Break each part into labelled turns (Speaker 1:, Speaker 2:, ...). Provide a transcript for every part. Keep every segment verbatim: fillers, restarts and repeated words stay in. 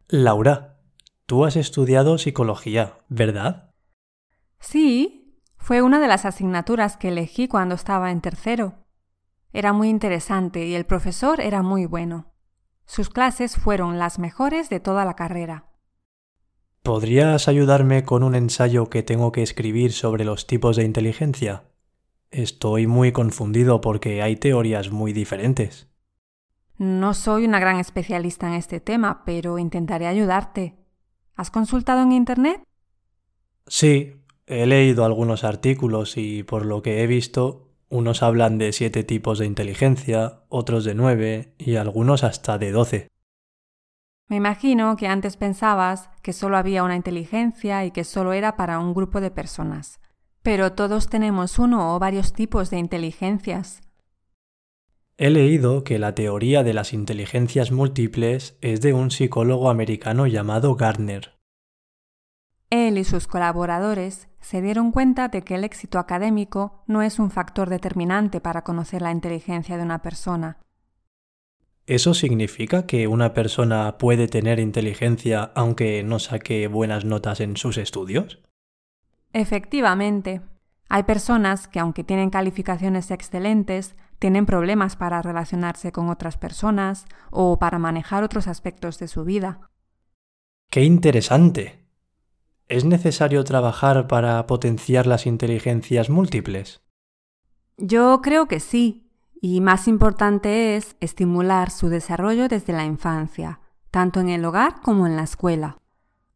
Speaker 1: Laura, tú has estudiado psicología, ¿verdad?
Speaker 2: Sí, fue una de las asignaturas que elegí cuando estaba en tercero. Era muy interesante y el profesor era muy bueno. Sus clases fueron las mejores de toda la carrera.
Speaker 1: ¿Podrías ayudarme con un ensayo que tengo que escribir sobre los tipos de inteligencia? Estoy muy confundido porque hay teorías muy diferentes.
Speaker 2: No soy una gran especialista en este tema, pero intentaré ayudarte. ¿Has consultado en Internet?
Speaker 1: Sí, he leído algunos artículos y por lo que he visto, unos hablan de siete tipos de inteligencia, otros de nueve y algunos hasta de doce.
Speaker 2: Me imagino que antes pensabas que solo había una inteligencia y que solo era para un grupo de personas. Pero todos tenemos uno o varios tipos de inteligencias.
Speaker 1: He leído que la teoría de las inteligencias múltiples es de un psicólogo americano llamado Gardner.
Speaker 2: Él y sus colaboradores se dieron cuenta de que el éxito académico no es un factor determinante para conocer la inteligencia de una persona.
Speaker 1: ¿Eso significa que una persona puede tener inteligencia aunque no saque buenas notas en sus estudios?
Speaker 2: Efectivamente, hay personas que, aunque tienen calificaciones excelentes, tienen problemas para relacionarse con otras personas o para manejar otros aspectos de su vida.
Speaker 1: ¡Qué interesante! ¿Es necesario trabajar para potenciar las inteligencias múltiples?
Speaker 2: Yo creo que sí, y más importante es estimular su desarrollo desde la infancia, tanto en el hogar como en la escuela.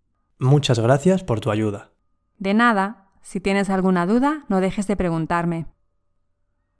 Speaker 1: Muchas gracias por tu ayuda.
Speaker 2: De nada, si tienes alguna duda, no dejes de preguntarme.